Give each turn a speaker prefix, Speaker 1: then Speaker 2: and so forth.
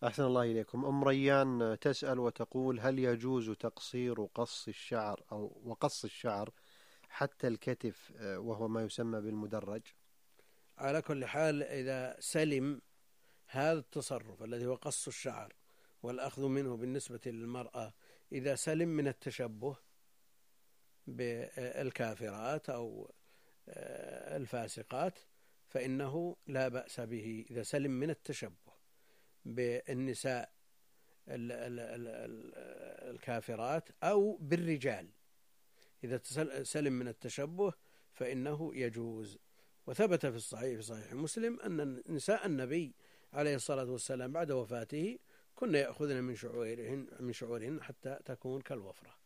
Speaker 1: أحسن الله إليكم. أم ريان تسأل وتقول: هل يجوز تقصير قص الشعر أو وقص الشعر حتى الكتف، وهو ما يسمى بالمدرج؟
Speaker 2: على كل حال، إذا سلم هذا التصرف الذي هو قص الشعر والأخذ منه بالنسبة للمرأة، إذا سلم من التشبه بالكافرات أو الفاسقات، فإنه لا بأس به إذا سلم من التشبه بالنساء الكافرات أو بالرجال. إذا سلم من التشبه فإنه يجوز. وثبت في الصحيح، في صحيح مسلم، أن نساء النبي عليه الصلاة والسلام بعد وفاته كن يأخذن من شعورهن حتى تكون كالوفرة.